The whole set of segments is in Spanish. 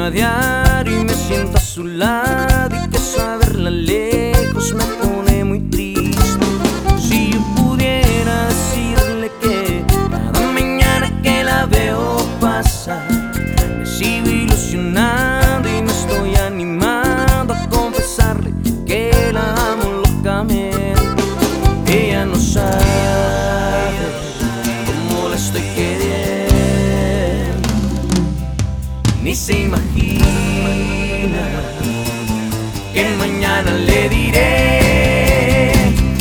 extraño a diario y me siento a su lado, y que saberla lejos me pone muy triste. Si yo pudiera decirle que cada mañana que la veo pasar me sigo ilusionando y me estoy animando a confesarle que la amo locamente. Ella no sabe cómo la estoy queriendo, ni se imagina que mañana le diré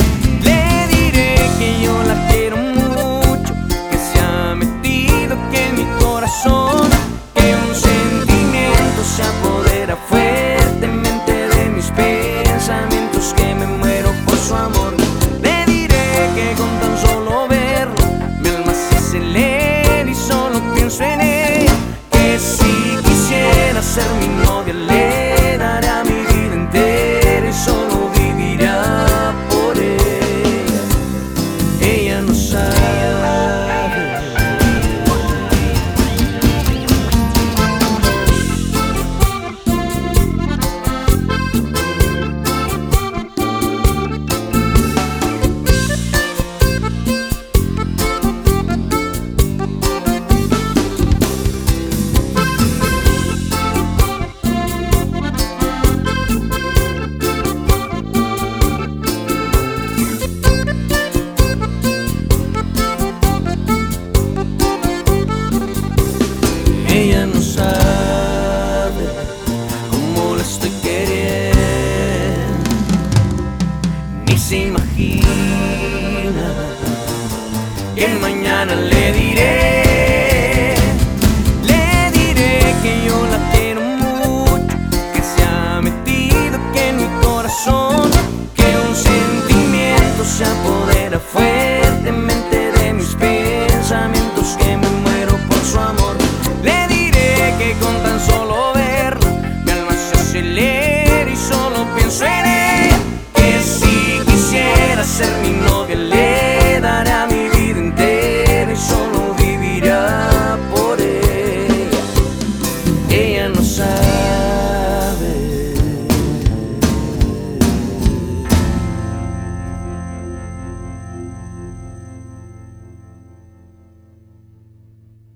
que yo la quiero mucho, que se ha metido que en mi corazón, que un sentimiento se apodera fuertemente de mis pensamientos, que me muero por su amor. Le diré que con tan solo verlo mi alma se acelera y solo pienso en ella, que si quisiera ser mi novia le daría mi vida entera y solo viviría por ella. Ella no sabe. Ella no sabe cómo la estoy queriendo, ni se imagina que mañana le diré